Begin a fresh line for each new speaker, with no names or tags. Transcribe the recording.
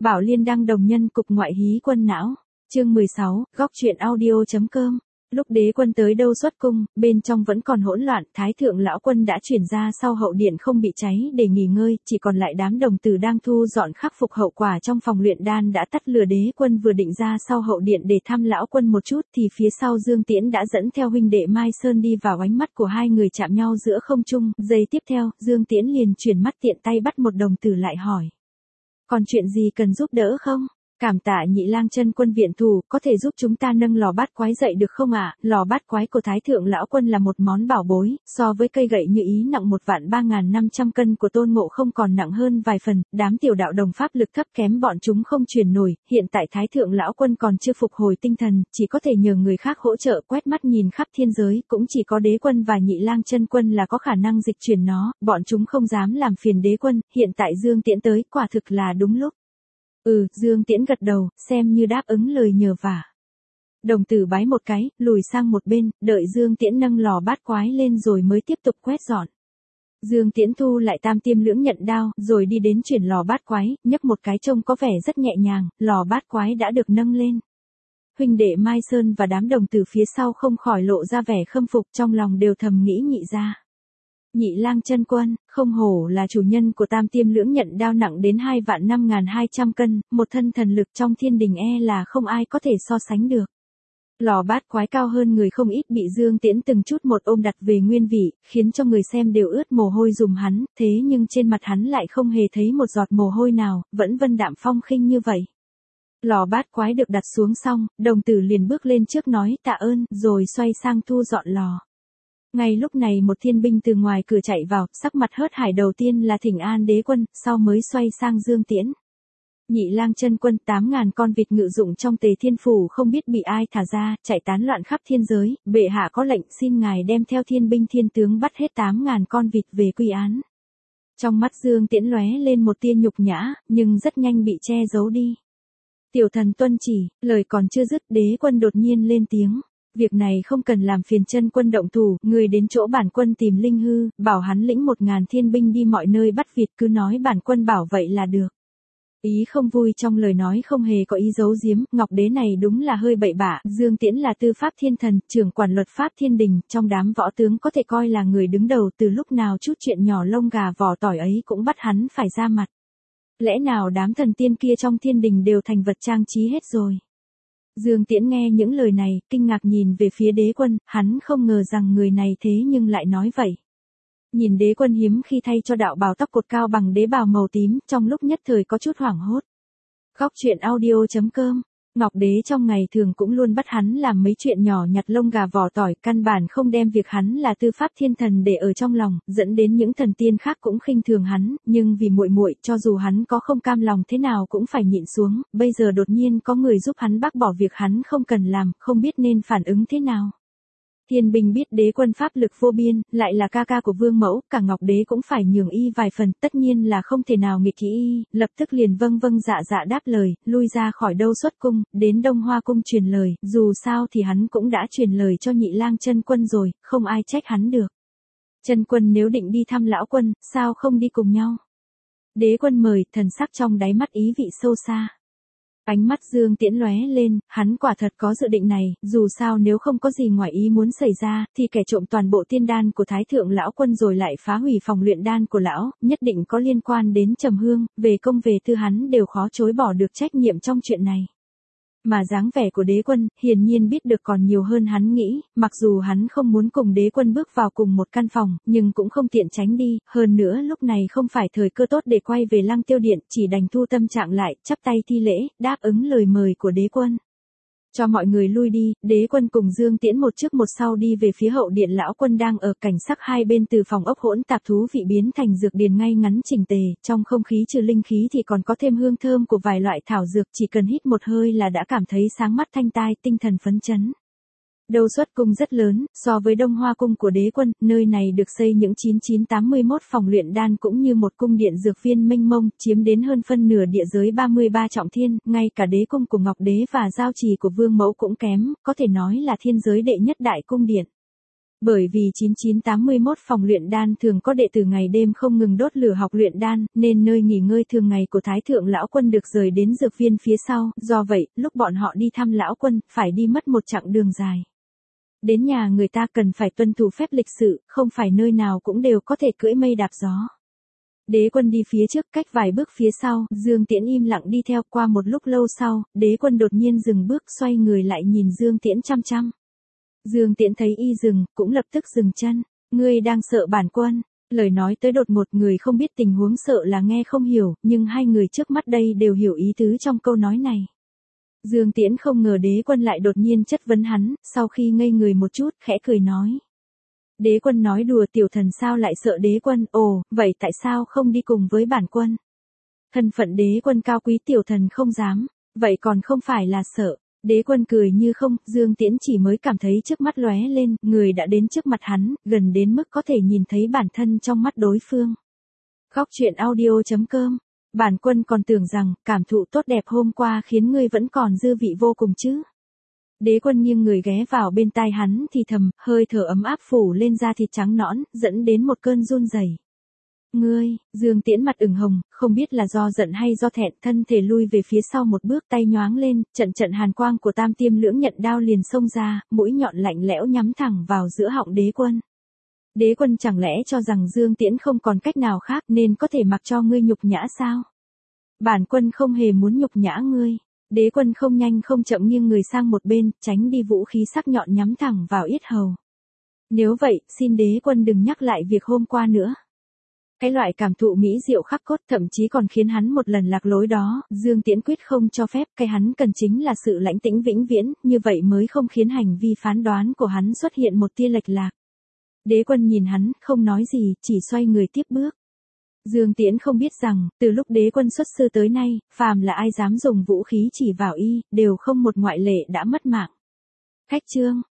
Bảo Liên đăng đồng nhân cục ngoại hí quân não. Chương 16, góc truyện audio.com. Lúc đế quân tới đâu xuất cung, bên trong vẫn còn hỗn loạn, thái thượng lão quân đã chuyển ra sau hậu điện không bị cháy để nghỉ ngơi, chỉ còn lại đám đồng tử đang thu dọn khắc phục hậu quả trong phòng luyện đan đã tắt lửa. Đế quân vừa định ra sau hậu điện để thăm lão quân một chút thì phía sau Dương Tiễn đã dẫn theo huynh đệ Mai Sơn đi vào, ánh mắt của hai người chạm nhau giữa không trung, giây tiếp theo, Dương Tiễn liền chuyển mắt tiện tay bắt một đồng tử lại hỏi. Còn chuyện gì cần giúp đỡ không? Cảm tạ Nhị Lang chân quân viện thủ, có thể giúp chúng ta nâng lò bát quái dậy được không ạ? Lò bát quái của Thái Thượng Lão Quân là một món bảo bối, so với cây gậy như ý nặng 1.3500 cân của Tôn Ngộ Không còn nặng hơn vài phần, đám tiểu đạo đồng pháp lực thấp kém bọn chúng không truyền nổi, hiện tại Thái Thượng Lão Quân còn chưa phục hồi tinh thần, chỉ có thể nhờ người khác hỗ trợ. Quét mắt nhìn khắp thiên giới, cũng chỉ có đế quân và Nhị Lang chân quân là có khả năng dịch chuyển nó, bọn chúng không dám làm phiền đế quân, hiện tại Dương Tiễn tới, quả thực là đúng lúc. Dương Tiễn gật đầu, xem như đáp ứng lời nhờ vả. Đồng tử bái một cái, lùi sang một bên, đợi Dương Tiễn nâng lò bát quái lên rồi mới tiếp tục quét dọn. Dương Tiễn thu lại tam tiêm lưỡng nhận đao, rồi đi đến chuyển lò bát quái, nhấc một cái trông có vẻ rất nhẹ nhàng, lò bát quái đã được nâng lên. Huynh đệ Mai Sơn và đám đồng tử phía sau không khỏi lộ ra vẻ khâm phục, trong lòng đều thầm nghĩ Nhị gia. Nhị Lang chân quân, không hổ là chủ nhân của tam tiêm lưỡng nhận đao nặng đến 2.5200 cân, một thân thần lực trong thiên đình là không ai có thể so sánh được. Lò bát quái cao hơn người không ít, bị Dương Tiễn từng chút một ôm đặt về nguyên vị, khiến cho người xem đều ướt mồ hôi dùm hắn, thế nhưng trên mặt hắn lại không hề thấy một giọt mồ hôi nào, vẫn vân đạm phong khinh như vậy. Lò bát quái được đặt xuống xong, đồng tử liền bước lên trước nói tạ ơn, rồi xoay sang thu dọn lò. Ngay lúc này một thiên binh từ ngoài cửa chạy vào, sắc mặt hớt hải, đầu tiên là thỉnh an đế quân, sau mới xoay sang Dương Tiễn. Nhị Lang chân quân, 8.000 con vịt ngự dụng trong Tề Thiên Phủ không biết bị ai thả ra, chạy tán loạn khắp thiên giới, bệ hạ có lệnh xin ngài đem theo thiên binh thiên tướng bắt hết 8.000 con vịt về quy án. Trong mắt Dương Tiễn lóe lên một tia nhục nhã, nhưng rất nhanh bị che giấu đi. Tiểu thần tuân chỉ, lời còn chưa dứt, đế quân đột nhiên lên tiếng. Việc này không cần làm phiền chân quân động thủ, người đến chỗ bản quân tìm Linh Hư, bảo hắn lĩnh 1.000 thiên binh đi mọi nơi bắt vịt, cứ nói bản quân bảo vậy là được. Ý không vui trong lời nói không hề có ý giấu giếm, Ngọc Đế này đúng là hơi bậy bạ. Dương Tiễn là tư pháp thiên thần, trưởng quản luật pháp thiên đình, trong đám võ tướng có thể coi là người đứng đầu, từ lúc nào chút chuyện nhỏ lông gà vỏ tỏi ấy cũng bắt hắn phải ra mặt. Lẽ nào đám thần tiên kia trong thiên đình đều thành vật trang trí hết rồi? Dương Tiễn nghe những lời này, kinh ngạc nhìn về phía đế quân, hắn không ngờ rằng người này thế nhưng lại nói vậy. Nhìn đế quân hiếm khi thay cho đạo bào tóc cột cao bằng đế bào màu tím, trong lúc nhất thời có chút hoảng hốt. Góc truyện audio.com. Ngọc Đế trong ngày thường cũng luôn bắt hắn làm mấy chuyện nhỏ nhặt lông gà vỏ tỏi, căn bản không đem việc hắn là tư pháp thiên thần để ở trong lòng, dẫn đến những thần tiên khác cũng khinh thường hắn, nhưng vì muội muội, cho dù hắn có không cam lòng thế nào cũng phải nhịn xuống, bây giờ đột nhiên có người giúp hắn bác bỏ việc hắn không cần làm, không biết nên phản ứng thế nào. Thiên binh biết đế quân pháp lực vô biên, lại là ca ca của Vương Mẫu, cả Ngọc Đế cũng phải nhường y vài phần, tất nhiên là không thể nào nghịch y, lập tức liền vâng vâng dạ dạ đáp lời, lui ra khỏi đâu xuất cung, đến Đông Hoa cung truyền lời, dù sao thì hắn cũng đã truyền lời cho Nhị Lang chân quân rồi, không ai trách hắn được. Chân quân nếu định đi thăm lão quân, sao không đi cùng nhau? Đế quân mời, thần sắc trong đáy mắt ý vị sâu xa. Ánh mắt Dương Tiễn lóe lên, hắn quả thật có dự định này, dù sao nếu không có gì ngoài ý muốn xảy ra, thì kẻ trộm toàn bộ tiên đan của Thái Thượng Lão Quân rồi lại phá hủy phòng luyện đan của lão, nhất định có liên quan đến Trầm Hương, về công về tư hắn đều khó chối bỏ được trách nhiệm trong chuyện này. Mà dáng vẻ của đế quân, hiển nhiên biết được còn nhiều hơn hắn nghĩ, mặc dù hắn không muốn cùng đế quân bước vào cùng một căn phòng, nhưng cũng không tiện tránh đi, hơn nữa lúc này không phải thời cơ tốt để quay về Lăng Tiêu Điện, chỉ đành thu tâm trạng lại, chắp tay thi lễ, đáp ứng lời mời của đế quân. Cho mọi người lui đi, đế quân cùng Dương Tiễn một trước một sau đi về phía hậu điện. Lão quân đang ở, cảnh sắc hai bên từ phòng ốc hỗn tạp thú vị biến thành dược điền ngay ngắn chỉnh tề, trong không khí trừ linh khí thì còn có thêm hương thơm của vài loại thảo dược, chỉ cần hít một hơi là đã cảm thấy sáng mắt thanh tai, tinh thần phấn chấn. Đâu xuất cung rất lớn, so với Đông Hoa cung của đế quân, nơi này được xây những 9981 phòng luyện đan cũng như một cung điện dược viên mênh mông, chiếm đến hơn phân nửa địa giới 33 trọng thiên, ngay cả đế cung của Ngọc Đế và giao trì của Vương Mẫu cũng kém, có thể nói là thiên giới đệ nhất đại cung điện. Bởi vì 9981 phòng luyện đan thường có đệ tử ngày đêm không ngừng đốt lửa học luyện đan, nên nơi nghỉ ngơi thường ngày của Thái Thượng Lão Quân được rời đến dược viên phía sau, do vậy, lúc bọn họ đi thăm Lão Quân, phải đi mất một chặng đường dài. Đến nhà người ta cần phải tuân thủ phép lịch sự, không phải nơi nào cũng đều có thể cưỡi mây đạp gió. Đế Quân đi phía trước cách vài bước phía sau, Dương Tiễn im lặng đi theo. Qua một lúc lâu sau, Đế Quân đột nhiên dừng bước, xoay người lại nhìn Dương Tiễn chăm chăm. Dương Tiễn thấy y dừng, cũng lập tức dừng chân. Ngươi đang sợ bản quân. Lời nói tới đột ngột, người không biết tình huống sợ là nghe không hiểu, nhưng hai người trước mắt đây đều hiểu ý tứ trong câu nói này. Dương Tiễn không ngờ Đế Quân lại đột nhiên chất vấn hắn, sau khi ngây người một chút, khẽ cười nói. Đế Quân nói đùa, tiểu thần sao lại sợ Đế Quân, ồ, vậy tại sao không đi cùng với bản quân? Thân phận Đế Quân cao quý, tiểu thần không dám, vậy còn không phải là sợ. Đế Quân cười như không, Dương Tiễn chỉ mới cảm thấy trước mắt lóe lên, người đã đến trước mặt hắn, gần đến mức có thể nhìn thấy bản thân trong mắt đối phương. Góc truyện audio.com. Bản quân còn tưởng rằng, cảm thụ tốt đẹp hôm qua khiến ngươi vẫn còn dư vị vô cùng chứ. Đế Quân nghiêng người ghé vào bên tai hắn thì thầm, hơi thở ấm áp phủ lên da thịt trắng nõn, dẫn đến một cơn run rẩy. Ngươi, Dương Tiễn mặt ửng hồng, không biết là do giận hay do thẹn, thân thể lui về phía sau một bước, tay nhoáng lên, trận hàn quang của Tam Tiêm Lưỡng Nhận đao liền xông ra, mũi nhọn lạnh lẽo nhắm thẳng vào giữa họng Đế Quân. Đế Quân chẳng lẽ cho rằng Dương Tiễn không còn cách nào khác nên có thể mặc cho ngươi nhục nhã sao? Bản quân không hề muốn nhục nhã ngươi. Đế Quân không nhanh không chậm nghiêng người sang một bên, tránh đi vũ khí sắc nhọn nhắm thẳng vào yết hầu. Nếu vậy, xin Đế Quân đừng nhắc lại việc hôm qua nữa. Cái loại cảm thụ mỹ diệu khắc cốt thậm chí còn khiến hắn một lần lạc lối đó, Dương Tiễn quyết không cho phép. Cái hắn cần chính là sự lãnh tĩnh vĩnh viễn, như vậy mới không khiến hành vi phán đoán của hắn xuất hiện một tia lệch lạc. Đế Quân nhìn hắn, không nói gì, chỉ xoay người tiếp bước. Dương Tiễn không biết rằng, từ lúc Đế Quân xuất sư tới nay, phàm là ai dám dùng vũ khí chỉ vào y, đều không một ngoại lệ đã mất mạng. Khách chương.